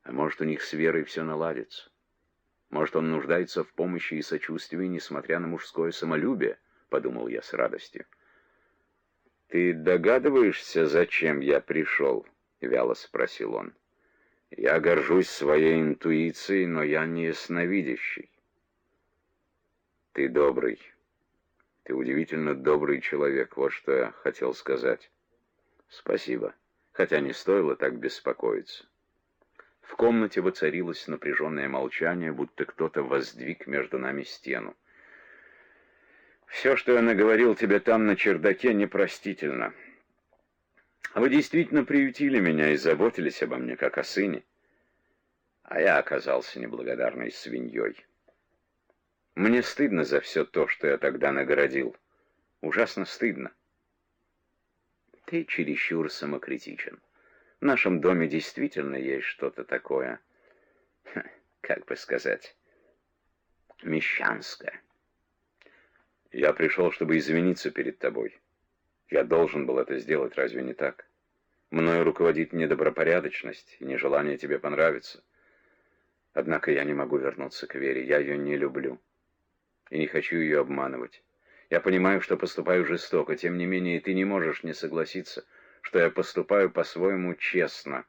А может, у них с Верой все наладится. Может, он нуждается в помощи и сочувствии, несмотря на мужское самолюбие, подумал я с радостью. «Ты догадываешься, зачем я пришел?» — вяло спросил он. «Я горжусь своей интуицией, но я не ясновидящий». «Ты добрый. Ты удивительно добрый человек, вот что я хотел сказать». «Спасибо, хотя не стоило так беспокоиться». В комнате воцарилось напряженное молчание, будто кто-то воздвиг между нами стену. «Все, что я наговорил тебе там на чердаке, непростительно. Вы действительно приютили меня и заботились обо мне, как о сыне, а я оказался неблагодарной свиньей. Мне стыдно за все то, что я тогда нагородил. Ужасно стыдно». «Ты чересчур самокритичен. В нашем доме действительно есть что-то такое, как бы сказать, мещанское. Я пришел, чтобы извиниться перед тобой. Я должен был это сделать, разве не так? Мною руководит недобропорядочность и нежелание тебе понравиться. Однако я не могу вернуться к Вере, я ее не люблю и не хочу ее обманывать. Я понимаю, что поступаю жестоко, тем не менее ты не можешь не согласиться, что я поступаю по-своему честно».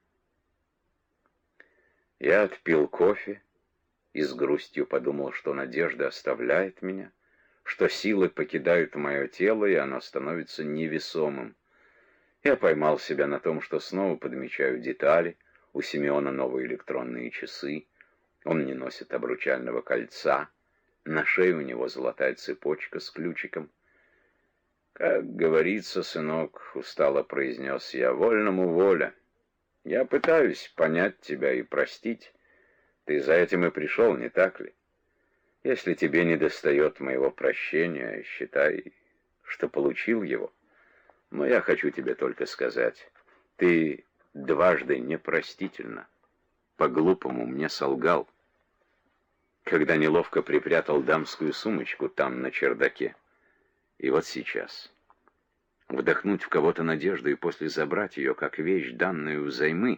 Я отпил кофе и с грустью подумал, что надежда оставляет меня, что силы покидают мое тело, и оно становится невесомым. Я поймал себя на том, что снова подмечаю детали. У Симеона новые электронные часы, он не носит обручального кольца, на шее у него золотая цепочка с ключиком. «Как говорится, сынок, — устало произнес я, — вольному воля. Я пытаюсь понять тебя и простить. Ты за этим и пришел, не так ли? Если тебе недостает моего прощения, считай, что получил его. Но я хочу тебе только сказать, ты дважды непростительно, по-глупому мне солгал, когда неловко припрятал дамскую сумочку там, на чердаке. И вот сейчас вдохнуть в кого-то надежду и после забрать ее, как вещь, данную взаймы,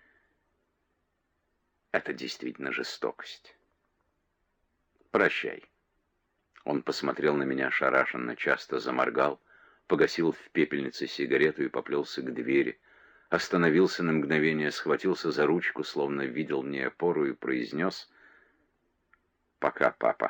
это действительно жестокость. Прощай». Он посмотрел на меня ошарашенно, часто заморгал, погасил в пепельнице сигарету и поплелся к двери. Остановился на мгновение, схватился за ручку, словно видел в ней опору, и произнес: «Пока, папа».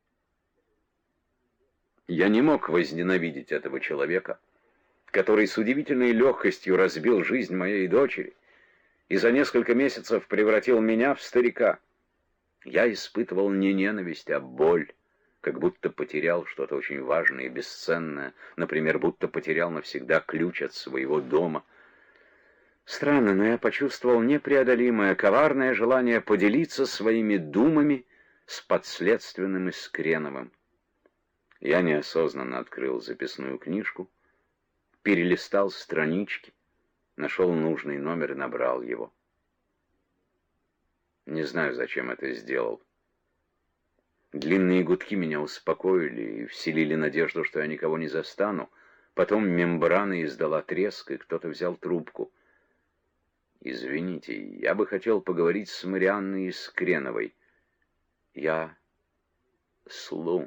Я не мог возненавидеть этого человека, который с удивительной легкостью разбил жизнь моей дочери и за несколько месяцев превратил меня в старика. Я испытывал не ненависть, а боль, как будто потерял что-то очень важное и бесценное, например, будто потерял навсегда ключ от своего дома. Странно, но я почувствовал непреодолимое, коварное желание поделиться своими думами с подследственным Искреновым. Я неосознанно открыл записную книжку, перелистал странички, нашел нужный номер и набрал его. Не знаю, зачем это сделал. Длинные гудки меня успокоили и вселили надежду, что я никого не застану. Потом мембрана издала треск, и кто-то взял трубку. «Извините, я бы хотел поговорить с Марианной Искреновой. Я слушаю»,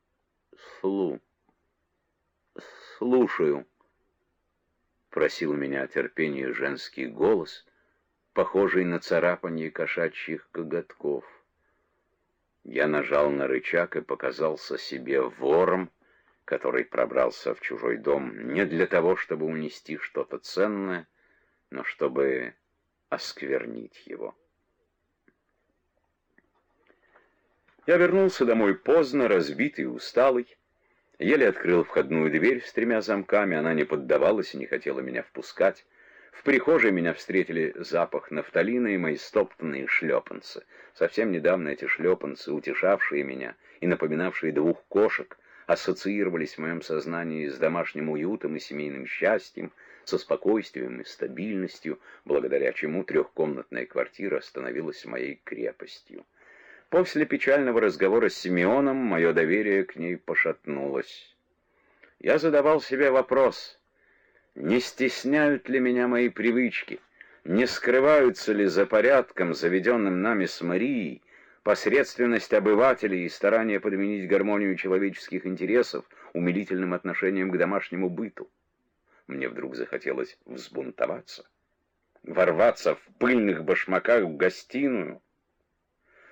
просил меня о терпении женский голос, похожий на царапанье кошачьих коготков. Я нажал на рычаг и показался себе вором, который пробрался в чужой дом не для того, чтобы унести что-то ценное, но чтобы осквернить его. Я вернулся домой поздно, разбитый и усталый. Еле открыл входную дверь с 3 замками, она не поддавалась и не хотела меня впускать. В прихожей меня встретили запах нафталина и мои стоптанные шлепанцы. Совсем недавно эти шлепанцы, утешавшие меня и напоминавшие 2 кошек, ассоциировались в моем сознании с домашним уютом и семейным счастьем, со спокойствием и стабильностью, благодаря чему 3-комнатная квартира становилась моей крепостью. После печального разговора с Симеоном мое доверие к ней пошатнулось. Я задавал себе вопрос: не стесняют ли меня мои привычки, Не скрываются ли за порядком, заведенным нами с Марией, посредственность обывателей и старание подменить гармонию человеческих интересов умилительным отношением к домашнему быту? Мне вдруг захотелось взбунтоваться, ворваться в пыльных башмаках в гостиную,